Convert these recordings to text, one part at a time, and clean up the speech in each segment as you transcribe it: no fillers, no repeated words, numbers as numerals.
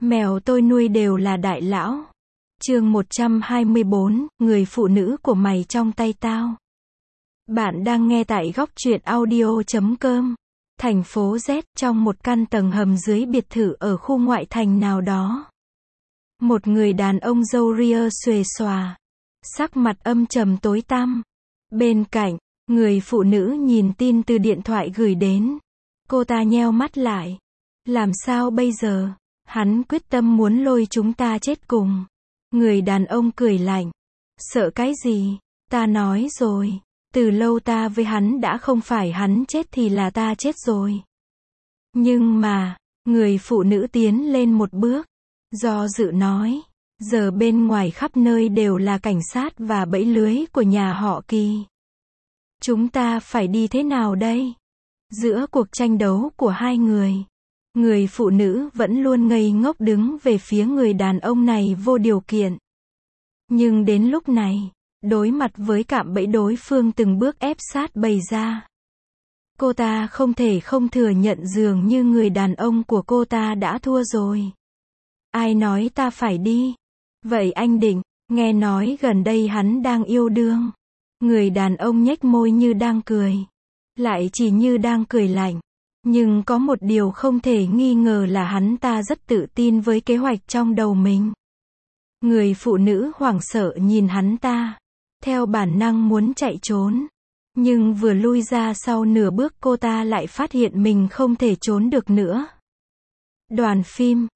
Mèo tôi nuôi đều là đại lão. Chương 124, người phụ nữ của mày trong tay tao. Bạn đang nghe tại góc truyện audio.com. Thành phố Z, trong một căn tầng hầm dưới biệt thự ở khu ngoại thành nào đó. Một người đàn ông râu ria xuề xòa, sắc mặt âm trầm tối tăm. Bên cạnh, người phụ nữ nhìn tin từ điện thoại gửi đến. Cô ta nheo mắt lại. Làm sao bây giờ? Hắn quyết tâm muốn lôi chúng ta chết cùng. Người đàn ông cười lạnh. Sợ cái gì? Ta nói rồi. Từ lâu ta với hắn đã không phải hắn chết thì là ta chết rồi. Nhưng mà, người phụ nữ tiến lên một bước. Do dự nói. Giờ bên ngoài khắp nơi đều là cảnh sát và bẫy lưới của nhà họ Kỳ. Chúng ta phải đi thế nào đây? Giữa cuộc tranh đấu của hai người phụ nữ vẫn luôn ngây ngốc đứng về phía người đàn ông này vô điều kiện. Nhưng đến lúc này, đối mặt với cạm bẫy đối phương từng bước ép sát bày ra, cô ta không thể không thừa nhận dường như người đàn ông của cô ta đã thua rồi. Ai nói ta phải đi? Vậy anh định, nghe nói gần đây hắn đang yêu đương. Người đàn ông nhếch môi như đang cười. Lại chỉ như đang cười lạnh. Nhưng có một điều không thể nghi ngờ là hắn ta rất tự tin với kế hoạch trong đầu mình. Người phụ nữ hoảng sợ nhìn hắn ta. Theo bản năng muốn chạy trốn. Nhưng vừa lui ra sau nửa bước cô ta lại phát hiện mình không thể trốn được nữa. Đoàn phim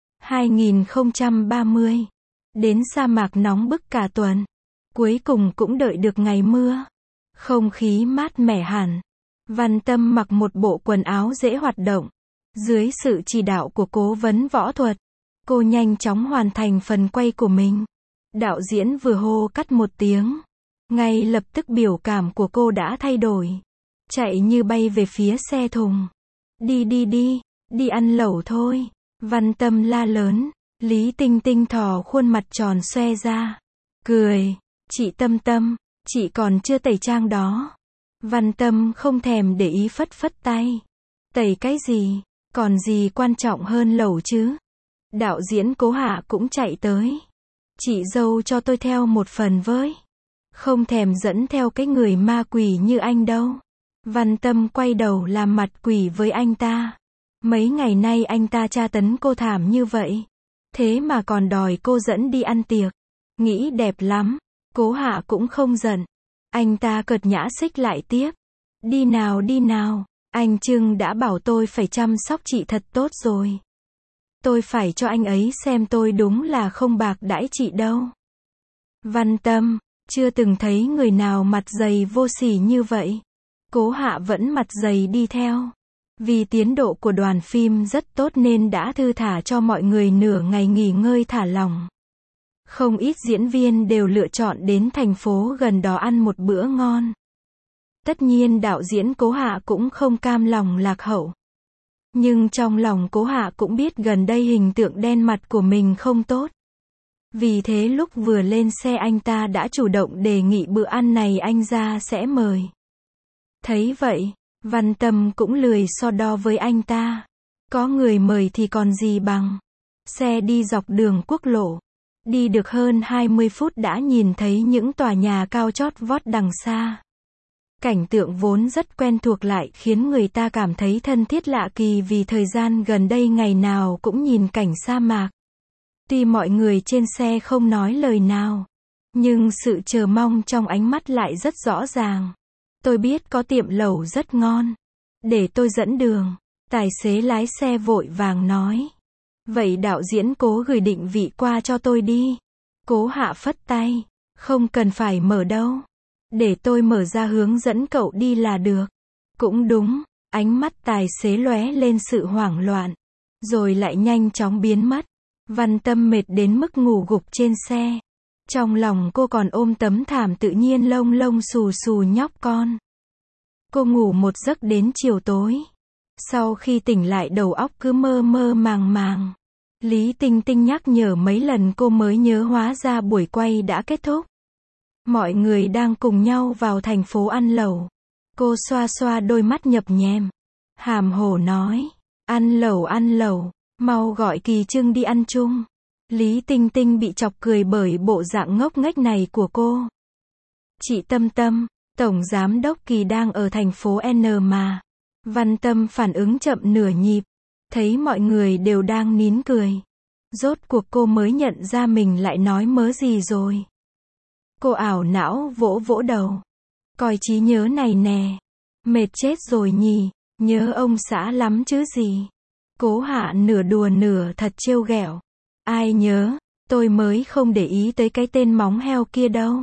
2030. Đến sa mạc nóng bức cả tuần. Cuối cùng cũng đợi được ngày mưa. Không khí mát mẻ hẳn. Văn Tâm mặc một bộ quần áo dễ hoạt động. Dưới sự chỉ đạo của cố vấn võ thuật, cô nhanh chóng hoàn thành phần quay của mình. Đạo diễn vừa hô cắt một tiếng. Ngay lập tức biểu cảm của cô đã thay đổi. Chạy như bay về phía xe thùng. Đi ăn lẩu thôi. Văn Tâm la lớn. Lý Tinh Tinh thò khuôn mặt tròn xoe ra. Cười. Chị Tâm Tâm, chị còn chưa tẩy trang đó. Văn Tâm không thèm để ý phất phất tay. Tẩy cái gì? Còn gì quan trọng hơn lẩu chứ? Đạo diễn Cố Hạ cũng chạy tới. Chị dâu cho tôi theo một phần với. Không thèm dẫn theo cái người ma quỷ như anh đâu. Văn Tâm quay đầu làm mặt quỷ với anh ta. Mấy ngày nay anh ta tra tấn cô thảm như vậy. Thế mà còn đòi cô dẫn đi ăn tiệc. Nghĩ đẹp lắm. Cố Hạ cũng không giận. Anh ta cợt nhã xích lại tiếp. Đi nào, anh Trưng đã bảo tôi phải chăm sóc chị thật tốt rồi. Tôi phải cho anh ấy xem tôi đúng là không bạc đãi chị đâu. Văn Tâm, chưa từng thấy người nào mặt dày vô sỉ như vậy. Cố Hạ vẫn mặt dày đi theo. Vì tiến độ của đoàn phim rất tốt nên đã thư thả cho mọi người nửa ngày nghỉ ngơi thả lỏng. Không ít diễn viên đều lựa chọn đến thành phố gần đó ăn một bữa ngon. Tất nhiên đạo diễn Cố Hạ cũng không cam lòng lạc hậu. Nhưng trong lòng Cố Hạ cũng biết gần đây hình tượng đen mặt của mình không tốt. Vì thế lúc vừa lên xe anh ta đã chủ động đề nghị bữa ăn này anh ra sẽ mời. Thấy vậy, Văn Tâm cũng lười so đo với anh ta. Có người mời thì còn gì bằng. Xe đi dọc đường quốc lộ. Đi được hơn 20 phút đã nhìn thấy những tòa nhà cao chót vót đằng xa. Cảnh tượng vốn rất quen thuộc lại khiến người ta cảm thấy thân thiết lạ kỳ vì thời gian gần đây ngày nào cũng nhìn cảnh sa mạc. Tuy mọi người trên xe không nói lời nào, nhưng sự chờ mong trong ánh mắt lại rất rõ ràng. Tôi biết có tiệm lẩu rất ngon. Để tôi dẫn đường. Tài xế lái xe vội vàng nói. Vậy đạo diễn Cố gửi định vị qua cho tôi đi. Cố Hạ phất tay. Không cần phải mở đâu. Để tôi mở ra hướng dẫn cậu đi là được. Cũng đúng. Ánh mắt tài xế lóe lên sự hoảng loạn. Rồi lại nhanh chóng biến mất. Văn Tâm mệt đến mức ngủ gục trên xe. Trong lòng cô còn ôm tấm thảm tự nhiên lông lông xù xù nhóc con. Cô ngủ một giấc đến chiều tối. Sau khi tỉnh lại đầu óc cứ mơ mơ màng màng. Lý Tinh Tinh nhắc nhở mấy lần cô mới nhớ hóa ra buổi quay đã kết thúc. Mọi người đang cùng nhau vào thành phố ăn lẩu. Cô xoa xoa đôi mắt nhập nhèm. Hàm hổ nói. Ăn lẩu, Mau gọi Kỳ Trưng đi ăn chung. Lý Tinh Tinh bị chọc cười bởi bộ dạng ngốc nghếch này của cô. Chị Tâm Tâm, Tổng Giám đốc Kỳ đang ở thành phố N mà. Văn Tâm phản ứng chậm nửa nhịp. Thấy mọi người đều đang nín cười. Rốt cuộc cô mới nhận ra mình lại nói mớ gì rồi. Cô ảo não vỗ vỗ đầu. Coi trí nhớ này nè. Mệt chết rồi nhỉ, nhớ ông xã lắm chứ gì. Cố Hạ nửa đùa nửa thật trêu ghẹo. Ai nhớ, tôi mới không để ý tới cái tên móng heo kia đâu.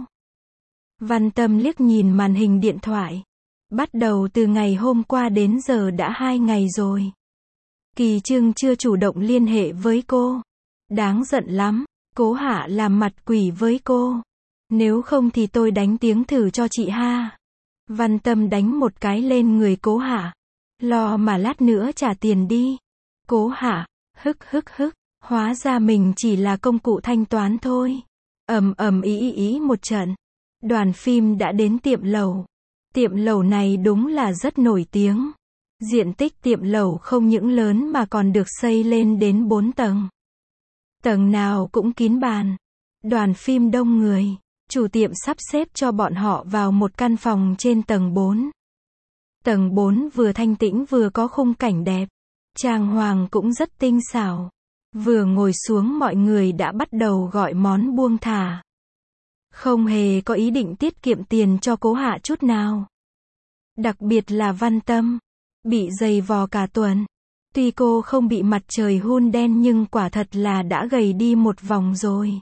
Văn Tâm liếc nhìn màn hình điện thoại. Bắt đầu từ ngày hôm qua đến giờ đã 2 ngày rồi. Kỳ Trưng chưa chủ động liên hệ với cô. Đáng giận lắm, Cố Hạ làm mặt quỷ với cô. Nếu không thì tôi đánh tiếng thử cho chị ha. Văn Tâm đánh một cái lên người Cố Hạ. Lo mà lát nữa trả tiền đi. Cố Hạ, hức, hóa ra mình chỉ là công cụ thanh toán thôi. Ầm ý một trận. Đoàn phim đã đến tiệm lẩu. Tiệm lẩu này đúng là rất nổi tiếng. Diện tích tiệm lẩu không những lớn mà còn được xây lên đến 4 tầng. Tầng nào cũng kín bàn. Đoàn phim đông người. Chủ tiệm sắp xếp cho bọn họ vào một căn phòng trên tầng 4. Tầng 4 vừa thanh tĩnh vừa có khung cảnh đẹp. Trang hoàng cũng rất tinh xảo. Vừa ngồi xuống mọi người đã bắt đầu gọi món buông thả. Không hề có ý định tiết kiệm tiền cho Cố Hạ chút nào. Đặc biệt là Văn Tâm. Bị giày vò cả tuần. Tuy cô không bị mặt trời hun đen nhưng quả thật là đã gầy đi một vòng rồi.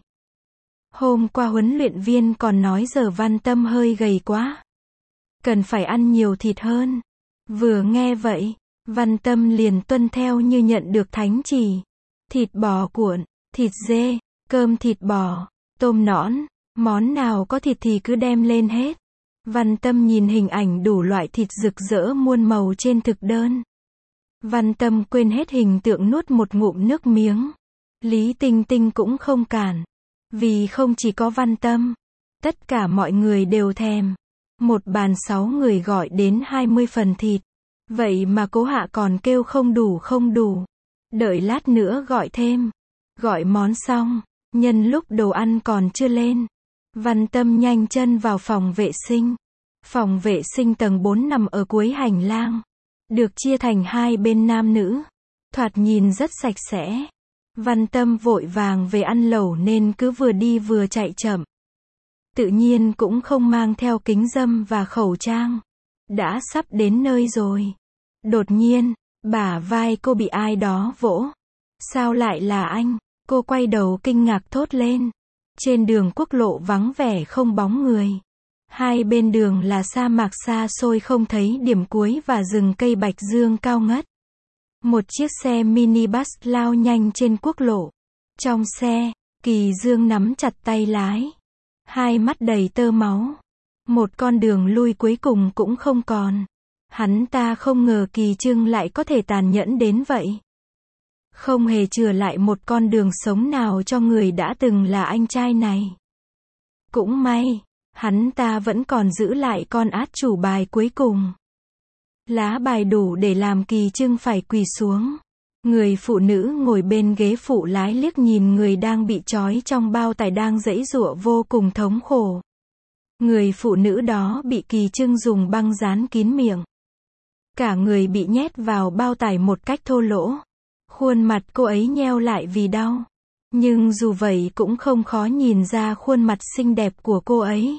Hôm qua huấn luyện viên còn nói giờ Văn Tâm hơi gầy quá. Cần phải ăn nhiều thịt hơn. Vừa nghe vậy, Văn Tâm liền tuân theo như nhận được thánh chỉ. Thịt bò cuộn, thịt dê, cơm thịt bò, tôm nõn, món nào có thịt thì cứ đem lên hết. Văn Tâm nhìn hình ảnh đủ loại thịt rực rỡ muôn màu trên thực đơn. Văn Tâm quên hết hình tượng nuốt một ngụm nước miếng. Lý Tinh Tinh cũng không cản. Vì không chỉ có Văn Tâm, tất cả mọi người đều thèm. Một bàn 6 người gọi đến 20 phần thịt. Vậy mà Cố Hạ còn kêu không đủ. Đợi lát nữa gọi thêm. Gọi món xong, nhân lúc đồ ăn còn chưa lên. Văn Tâm nhanh chân vào phòng vệ sinh. Phòng vệ sinh tầng 4 nằm ở cuối hành lang. Được chia thành hai bên nam nữ. Thoạt nhìn rất sạch sẽ. Văn Tâm vội vàng về ăn lẩu nên cứ vừa đi vừa chạy chậm. Tự nhiên cũng không mang theo kính râm và khẩu trang. Đã sắp đến nơi rồi. Đột nhiên, bả vai cô bị ai đó vỗ. Sao lại là anh? Cô quay đầu kinh ngạc thốt lên. Trên đường quốc lộ vắng vẻ không bóng người. Hai bên đường là sa mạc xa xôi không thấy điểm cuối và rừng cây bạch dương cao ngất. Một chiếc xe minibus lao nhanh trên quốc lộ. Trong xe, Kỳ Dương nắm chặt tay lái. Hai mắt đầy tơ máu. Một con đường lui cuối cùng cũng không còn. Hắn ta không ngờ Kỳ Trưng lại có thể tàn nhẫn đến vậy. Không hề chừa lại một con đường sống nào cho người đã từng là anh trai này. Cũng may, hắn ta vẫn còn giữ lại con át chủ bài cuối cùng. Lá bài đủ để làm Kỳ Trưng phải quỳ xuống. Người phụ nữ ngồi bên ghế phụ lái liếc nhìn người đang bị trói trong bao tải đang giãy giụa vô cùng thống khổ. Người phụ nữ đó bị Kỳ Trưng dùng băng dán kín miệng. Cả người bị nhét vào bao tải một cách thô lỗ. Khuôn mặt cô ấy nheo lại vì đau. Nhưng dù vậy cũng không khó nhìn ra khuôn mặt xinh đẹp của cô ấy.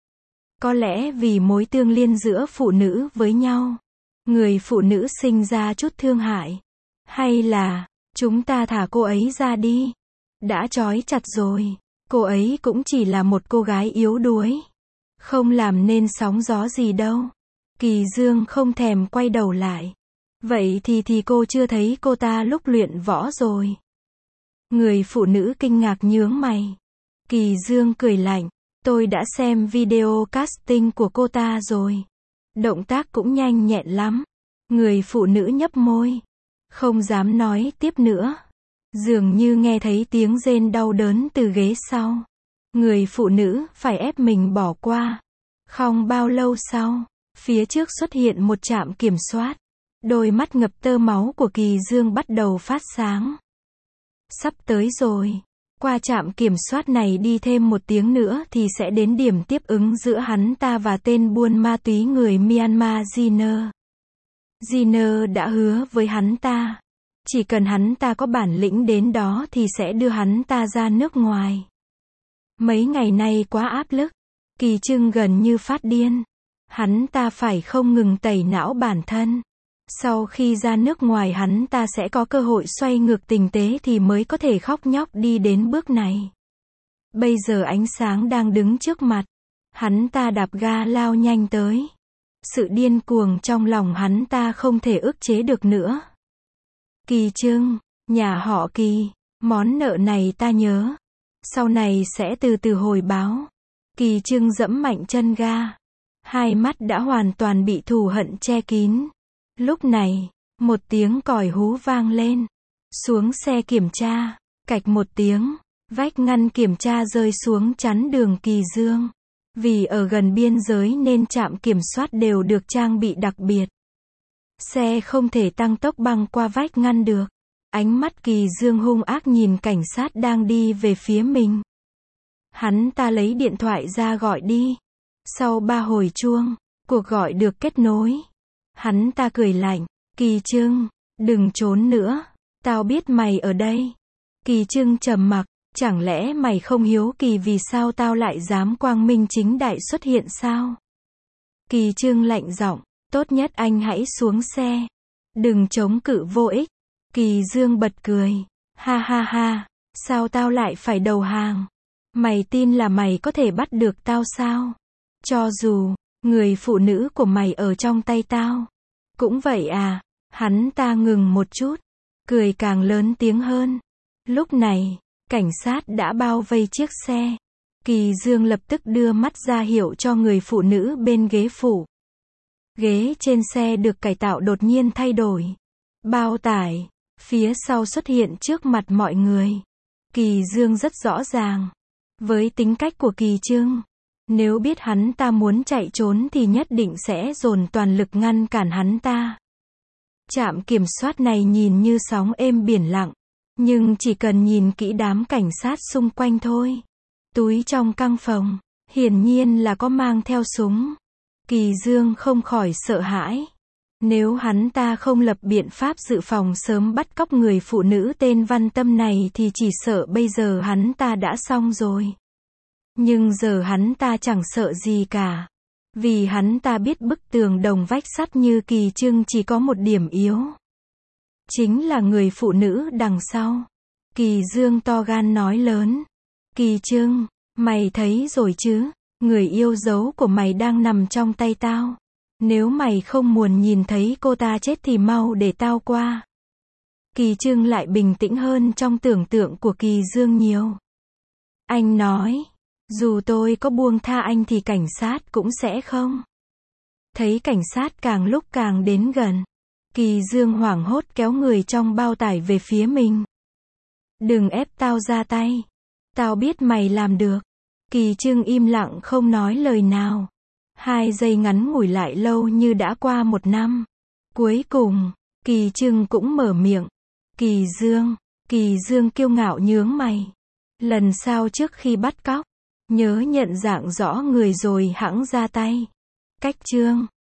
Có lẽ vì mối tương liên giữa phụ nữ với nhau, người phụ nữ sinh ra chút thương hại. Hay là, chúng ta thả cô ấy ra đi. Đã trói chặt rồi, cô ấy cũng chỉ là một cô gái yếu đuối. Không làm nên sóng gió gì đâu. Kỳ Dương không thèm quay đầu lại. Vậy thì cô chưa thấy cô ta lúc luyện võ rồi. Người phụ nữ kinh ngạc nhướng mày. Kỳ Dương cười lạnh. Tôi đã xem video casting của cô ta rồi. Động tác cũng nhanh nhẹn lắm. Người phụ nữ nhấp môi. Không dám nói tiếp nữa. Dường như nghe thấy tiếng rên đau đớn từ ghế sau. Người phụ nữ phải ép mình bỏ qua. Không bao lâu sau, phía trước xuất hiện một trạm kiểm soát. Đôi mắt ngập tơ máu của Kỳ Dương bắt đầu phát sáng. Sắp tới rồi. Qua trạm kiểm soát này đi thêm 1 tiếng nữa thì sẽ đến điểm tiếp ứng giữa hắn ta và tên buôn ma túy người Myanmar Jiner. Jiner đã hứa với hắn ta. Chỉ cần hắn ta có bản lĩnh đến đó thì sẽ đưa hắn ta ra nước ngoài. Mấy ngày nay quá áp lực. Kỳ Trưng gần như phát điên. Hắn ta phải không ngừng tẩy não bản thân. Sau khi ra nước ngoài hắn ta sẽ có cơ hội xoay ngược tình thế thì mới có thể khóc nhóc đi đến bước này. Bây giờ ánh sáng đang đứng trước mặt. Hắn ta đạp ga lao nhanh tới. Sự điên cuồng trong lòng hắn ta không thể ức chế được nữa. Kỳ Trưng, nhà họ Kỳ, món nợ này ta nhớ. Sau này sẽ từ từ hồi báo. Kỳ Trưng giẫm mạnh chân ga. Hai mắt đã hoàn toàn bị thù hận che kín. Lúc này, một tiếng còi hú vang lên. Xuống xe kiểm tra. Cạch một tiếng, vách ngăn kiểm tra rơi xuống chắn đường Kỳ Dương. Vì ở gần biên giới nên trạm kiểm soát đều được trang bị đặc biệt. Xe không thể tăng tốc băng qua vách ngăn được. Ánh mắt Kỳ Dương hung ác nhìn cảnh sát đang đi về phía mình. Hắn ta lấy điện thoại ra gọi đi. Sau 3 hồi chuông, cuộc gọi được kết nối. Hắn ta cười lạnh. Kỳ Trưng, đừng trốn nữa. Tao biết mày ở đây. Kỳ Trưng trầm mặc. Chẳng lẽ mày không hiếu kỳ vì sao tao lại dám quang minh chính đại xuất hiện sao? Kỳ Trưng lạnh giọng. Tốt nhất anh hãy xuống xe. Đừng chống cự vô ích. Kỳ Dương bật cười. Ha ha ha. Sao tao lại phải đầu hàng? Mày tin là mày có thể bắt được tao sao? Cho dù người phụ nữ của mày ở trong tay tao. Cũng vậy à? Hắn ta ngừng một chút. Cười càng lớn tiếng hơn. Lúc này, cảnh sát đã bao vây chiếc xe. Kỳ Dương lập tức đưa mắt ra hiệu cho người phụ nữ bên ghế phụ. Ghế trên xe được cải tạo đột nhiên thay đổi. Bao tải, phía sau xuất hiện trước mặt mọi người. Kỳ Dương rất rõ ràng. Với tính cách của Kỳ Trưng, nếu biết hắn ta muốn chạy trốn thì nhất định sẽ dồn toàn lực ngăn cản hắn ta. Trạm kiểm soát này nhìn như sóng êm biển lặng. Nhưng chỉ cần nhìn kỹ đám cảnh sát xung quanh thôi. Túi trong căng phòng, hiển nhiên là có mang theo súng. Kỳ Dương không khỏi sợ hãi. Nếu hắn ta không lập biện pháp dự phòng sớm bắt cóc người phụ nữ tên Văn Tâm này thì chỉ sợ bây giờ hắn ta đã xong rồi. Nhưng giờ hắn ta chẳng sợ gì cả. Vì hắn ta biết bức tường đồng vách sắt như Kỳ Trưng chỉ có một điểm yếu. Chính là người phụ nữ đằng sau. Kỳ Dương to gan nói lớn. Kỳ Trưng, mày thấy rồi chứ? Người yêu dấu của mày đang nằm trong tay tao. Nếu mày không muốn nhìn thấy cô ta chết thì mau để tao qua. Kỳ Trưng lại bình tĩnh hơn trong tưởng tượng của Kỳ Dương nhiều. Anh nói, dù tôi có buông tha anh thì cảnh sát cũng sẽ không. Thấy cảnh sát càng lúc càng đến gần. Kỳ Dương hoảng hốt kéo người trong bao tải về phía mình. Đừng ép tao ra tay. Tao biết mày làm được. Kỳ Trưng im lặng không nói lời nào. 2 giây ngắn ngủi lại lâu như đã qua 1 năm. Cuối cùng, Kỳ Trưng cũng mở miệng. Kỳ Dương kiêu ngạo nhướng mày. Lần sau trước khi bắt cóc, nhớ nhận dạng rõ người rồi hẵng ra tay. Cách chương